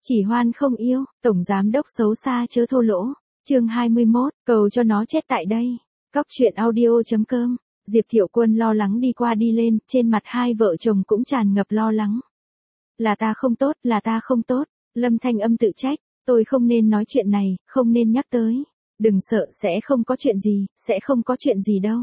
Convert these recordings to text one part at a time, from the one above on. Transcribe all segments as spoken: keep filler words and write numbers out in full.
Chỉ hoan không yêu, tổng giám đốc xấu xa chớ thô lỗ. Chương hai mươi mốt, cầu cho nó chết tại đây. Cóc truyện audio.com. Diệp Thiệu Quân lo lắng đi qua đi lên, trên mặt hai vợ chồng cũng tràn ngập lo lắng. Là ta không tốt, là ta không tốt. Lâm Thanh Âm tự trách, tôi không nên nói chuyện này, không nên nhắc tới. Đừng sợ, sẽ không có chuyện gì, sẽ không có chuyện gì đâu.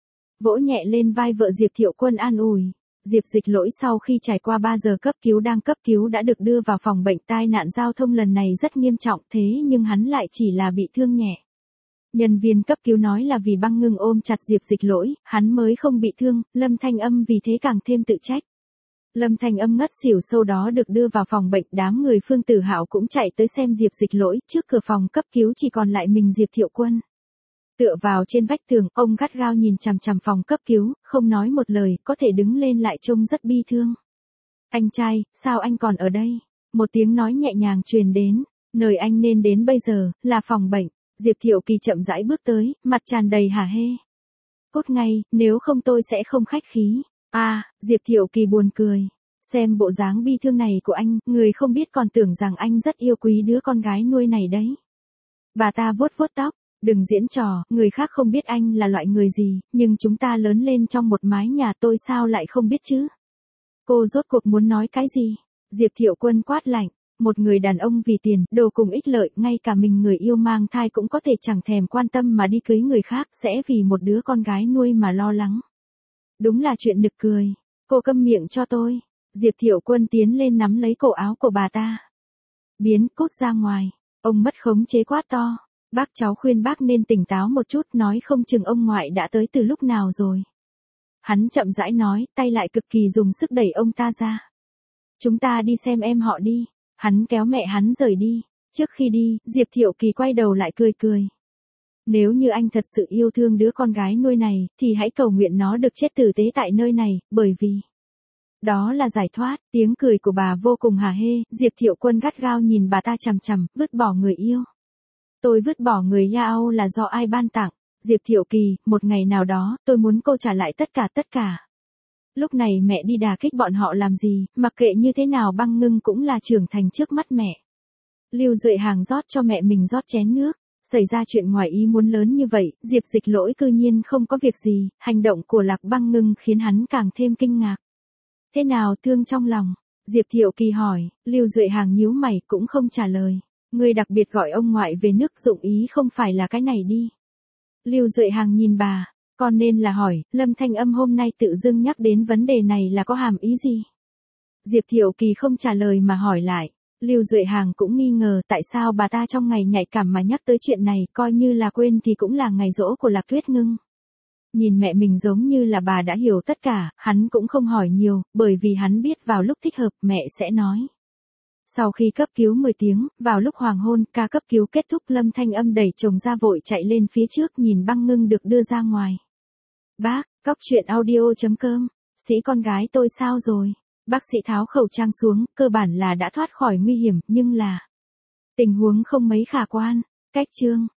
Vỗ nhẹ lên vai vợ Diệp Thiệu Quân an ủi. Diệp Dịch Lỗi sau khi trải qua ba giờ cấp cứu đang cấp cứu đã được đưa vào phòng bệnh. Tai nạn giao thông lần này rất nghiêm trọng, thế nhưng hắn lại chỉ là bị thương nhẹ. Nhân viên cấp cứu nói là vì băng ngưng ôm chặt Diệp Dịch Lỗi, hắn mới không bị thương. Lâm Thanh Âm vì thế càng thêm tự trách. Lâm Thanh Âm ngất xỉu, sau đó được đưa vào phòng bệnh. Đám người Phương Tử Hạo cũng chạy tới xem Diệp Dịch Lỗi. Trước cửa phòng cấp cứu chỉ còn lại mình Diệp Thiệu Quân. Tựa vào trên vách tường, ông gắt gao nhìn chằm chằm phòng cấp cứu, không nói một lời, có thể đứng lên lại trông rất bi thương. Anh trai, sao anh còn ở đây? Một tiếng nói nhẹ nhàng truyền đến, nơi anh nên đến bây giờ, là phòng bệnh. Diệp Thiệu Kỳ chậm rãi bước tới, mặt tràn đầy hả hê. Cút ngay, nếu không tôi sẽ không khách khí. À, Diệp Thiệu Kỳ buồn cười. Xem bộ dáng bi thương này của anh, người không biết còn tưởng rằng anh rất yêu quý đứa con gái nuôi này đấy. Bà ta vuốt vuốt tóc. Đừng diễn trò, người khác không biết anh là loại người gì, nhưng chúng ta lớn lên trong một mái nhà, tôi sao lại không biết chứ? Cô rốt cuộc muốn nói cái gì? Diệp Thiệu Quân quát lạnh, một người đàn ông vì tiền, đồ cùng ích lợi, ngay cả mình người yêu mang thai cũng có thể chẳng thèm quan tâm mà đi cưới người khác, sẽ vì một đứa con gái nuôi mà lo lắng. Đúng là chuyện nực cười. Cô câm miệng cho tôi. Diệp Thiệu Quân tiến lên nắm lấy cổ áo của bà ta. Biến, cút ra ngoài. Ông mất khống chế quát to. Bác cháu khuyên bác nên tỉnh táo một chút, nói không chừng ông ngoại đã tới từ lúc nào rồi. Hắn chậm rãi nói, tay lại cực kỳ dùng sức đẩy ông ta ra. Chúng ta đi xem em họ đi. Hắn kéo mẹ hắn rời đi. Trước khi đi, Diệp Thiệu Kỳ quay đầu lại cười cười. Nếu như anh thật sự yêu thương đứa con gái nuôi này, thì hãy cầu nguyện nó được chết tử tế tại nơi này, bởi vì đó là giải thoát. Tiếng cười của bà vô cùng hả hê. Diệp Thiệu Quân gắt gao nhìn bà ta chằm chằm, vứt bỏ người yêu. Tôi vứt bỏ người Yao là do ai ban tặng? Diệp Thiệu Kỳ, một ngày nào đó, tôi muốn cô trả lại tất cả tất cả. Lúc này mẹ đi đả kích bọn họ làm gì, mặc kệ như thế nào băng ngưng cũng là trưởng thành trước mắt mẹ. Lưu Duệ Hàng rót cho mẹ mình rót chén nước. Xảy ra chuyện ngoài ý muốn lớn như vậy, Diệp Dịch Lỗi cư nhiên không có việc gì, hành động của Lạc Băng Ngưng khiến hắn càng thêm kinh ngạc. Thế nào, thương trong lòng? Diệp Thiệu Kỳ hỏi. Lưu Duệ Hàng nhíu mày cũng không trả lời. Người đặc biệt gọi ông ngoại về nước dụng ý không phải là cái này đi. Lưu Duệ Hàng nhìn bà, còn nên là hỏi, Lâm Thanh Âm hôm nay tự dưng nhắc đến vấn đề này là có hàm ý gì? Diệp Thiệu Kỳ không trả lời mà hỏi lại. Lưu Duệ Hàng cũng nghi ngờ tại sao bà ta trong ngày nhạy cảm mà nhắc tới chuyện này, coi như là quên thì cũng là ngày giỗ của Lạc Tuyết Ngưng. Nhìn mẹ mình giống như là bà đã hiểu tất cả, hắn cũng không hỏi nhiều, bởi vì hắn biết vào lúc thích hợp mẹ sẽ nói. Sau khi cấp cứu mười tiếng, vào lúc hoàng hôn, ca cấp cứu kết thúc, Lâm Thanh Âm đẩy chồng ra vội chạy lên phía trước nhìn băng ngưng được đưa ra ngoài. Bác, cóc truyện audio.com, sĩ con gái tôi sao rồi? Bác sĩ tháo khẩu trang xuống, cơ bản là đã thoát khỏi nguy hiểm, nhưng là tình huống không mấy khả quan. Cách chương.